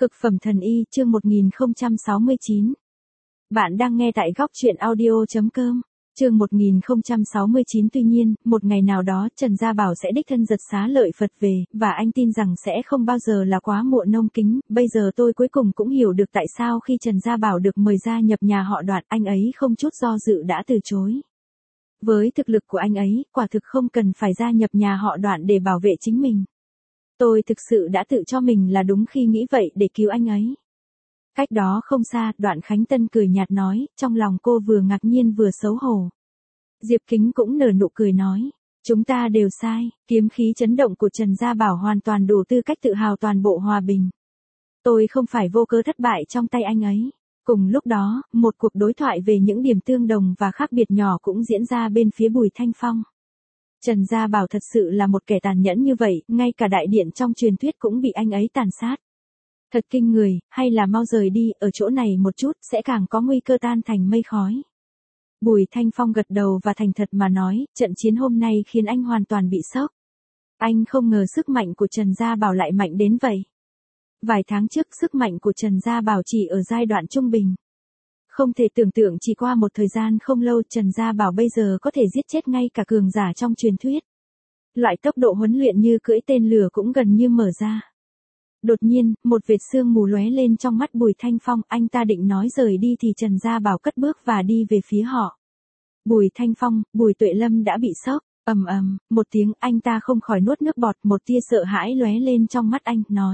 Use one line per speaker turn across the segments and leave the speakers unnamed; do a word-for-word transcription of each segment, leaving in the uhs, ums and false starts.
Cực phẩm thần y, chương một nghìn không trăm sáu mươi chín. Bạn đang nghe tại góc truyện audio chấm com. Chương một nghìn không trăm sáu mươi chín. Tuy nhiên, một ngày nào đó Trần Gia Bảo sẽ đích thân giật xá lợi Phật về, và anh tin rằng sẽ không bao giờ là quá muộn nông kính. Bây giờ tôi cuối cùng cũng hiểu được tại sao khi Trần Gia Bảo được mời gia nhập nhà họ Đoạn, anh ấy không chút do dự đã từ chối. Với thực lực của anh ấy, quả thực không cần phải gia nhập nhà họ Đoạn để bảo vệ chính mình. Tôi thực sự đã tự cho mình là đúng khi nghĩ vậy để cứu anh ấy. Cách đó không xa, Đoạn Khánh Tân cười nhạt nói, trong lòng cô vừa ngạc nhiên vừa xấu hổ. Diệp Kính cũng nở nụ cười nói, chúng ta đều sai, kiếm khí chấn động của Trần Gia Bảo hoàn toàn đủ tư cách tự hào toàn bộ hòa bình. Tôi không phải vô cớ thất bại trong tay anh ấy. Cùng lúc đó, một cuộc đối thoại về những điểm tương đồng và khác biệt nhỏ cũng diễn ra bên phía Bùi Thanh Phong. Trần Gia Bảo thật sự là một kẻ tàn nhẫn như vậy, ngay cả đại điện trong truyền thuyết cũng bị anh ấy tàn sát. Thật kinh người, hay là mau rời đi, ở chỗ này một chút, sẽ càng có nguy cơ tan thành mây khói. Bùi Thanh Phong gật đầu và thành thật mà nói, trận chiến hôm nay khiến anh hoàn toàn bị sốc. Anh không ngờ sức mạnh của Trần Gia Bảo lại mạnh đến vậy. Vài tháng trước, sức mạnh của Trần Gia Bảo chỉ ở giai đoạn trung bình. Không thể tưởng tượng chỉ qua một thời gian không lâu Trần Gia Bảo bây giờ có thể giết chết ngay cả cường giả trong truyền thuyết. Loại tốc độ huấn luyện như cưỡi tên lửa cũng gần như mở ra. Đột nhiên, một vệt sương mù lóe lên trong mắt Bùi Thanh Phong, anh ta định nói rời đi thì Trần Gia Bảo cất bước và đi về phía họ. Bùi Thanh Phong, Bùi Tuệ Lâm đã bị sốc, ầm ầm, một tiếng, anh ta không khỏi nuốt nước bọt, một tia sợ hãi lóe lên trong mắt anh, nói.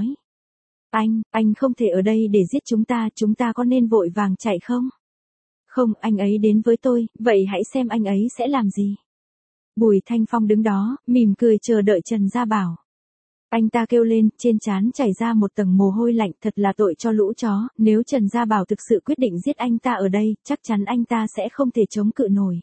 Anh, anh không thể ở đây để giết chúng ta, chúng ta có nên vội vàng chạy không? Không, anh ấy đến với tôi, vậy hãy xem anh ấy sẽ làm gì. Bùi Thanh Phong đứng đó, mỉm cười chờ đợi Trần Gia Bảo. Anh ta kêu lên, trên trán chảy ra một tầng mồ hôi lạnh, thật là tội cho lũ chó, nếu Trần Gia Bảo thực sự quyết định giết anh ta ở đây, chắc chắn anh ta sẽ không thể chống cự nổi.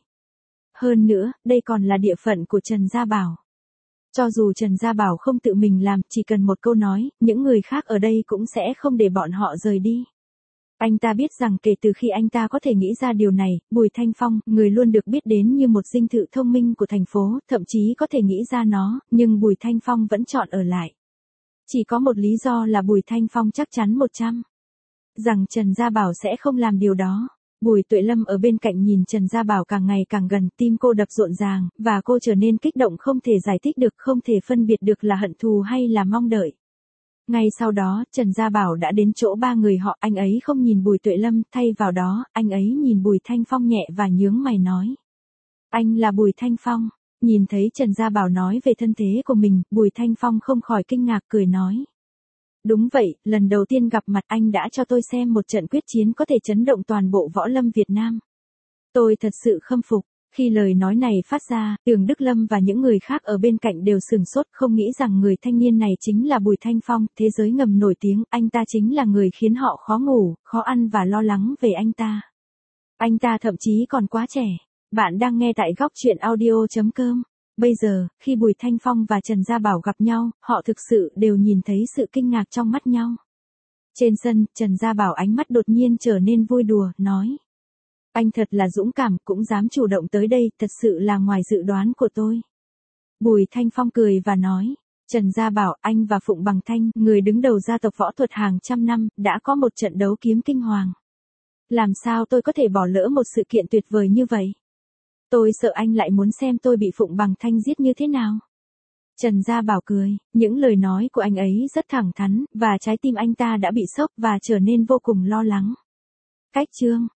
Hơn nữa, đây còn là địa phận của Trần Gia Bảo. Cho dù Trần Gia Bảo không tự mình làm, chỉ cần một câu nói, những người khác ở đây cũng sẽ không để bọn họ rời đi. Anh ta biết rằng kể từ khi anh ta có thể nghĩ ra điều này, Bùi Thanh Phong, người luôn được biết đến như một dinh thự thông minh của thành phố, thậm chí có thể nghĩ ra nó, nhưng Bùi Thanh Phong vẫn chọn ở lại. Chỉ có một lý do là Bùi Thanh Phong chắc chắn một trăm rằng Trần Gia Bảo sẽ không làm điều đó. Bùi Tuệ Lâm ở bên cạnh nhìn Trần Gia Bảo càng ngày càng gần, tim cô đập rộn ràng, và cô trở nên kích động không thể giải thích được, không thể phân biệt được là hận thù hay là mong đợi. Ngay sau đó, Trần Gia Bảo đã đến chỗ ba người họ, anh ấy không nhìn Bùi Tuệ Lâm, thay vào đó, anh ấy nhìn Bùi Thanh Phong nhẹ và nhướng mày nói. Anh là Bùi Thanh Phong. Nhìn thấy Trần Gia Bảo nói về thân thế của mình, Bùi Thanh Phong không khỏi kinh ngạc cười nói. Đúng vậy, lần đầu tiên gặp mặt anh đã cho tôi xem một trận quyết chiến có thể chấn động toàn bộ võ lâm Việt Nam. Tôi thật sự khâm phục. Khi lời nói này phát ra, Đường Đức Lâm và những người khác ở bên cạnh đều sửng sốt, không nghĩ rằng người thanh niên này chính là Bùi Thanh Phong, thế giới ngầm nổi tiếng, anh ta chính là người khiến họ khó ngủ, khó ăn và lo lắng về anh ta. Anh ta thậm chí còn quá trẻ. Bạn đang nghe tại góc truyện audio chấm com. Bây giờ, khi Bùi Thanh Phong và Trần Gia Bảo gặp nhau, họ thực sự đều nhìn thấy sự kinh ngạc trong mắt nhau. Trên sân, Trần Gia Bảo ánh mắt đột nhiên trở nên vui đùa, nói. Anh thật là dũng cảm, cũng dám chủ động tới đây, thật sự là ngoài dự đoán của tôi. Bùi Thanh Phong cười và nói, Trần Gia Bảo, anh và Phụng Bằng Thanh, người đứng đầu gia tộc võ thuật hàng trăm năm, đã có một trận đấu kiếm kinh hoàng. Làm sao tôi có thể bỏ lỡ một sự kiện tuyệt vời như vậy? Tôi sợ anh lại muốn xem tôi bị Phụng Bằng Thanh giết như thế nào. Trần Gia Bảo cười, những lời nói của anh ấy rất thẳng thắn, và trái tim anh ta đã bị sốc và trở nên vô cùng lo lắng. Cách chương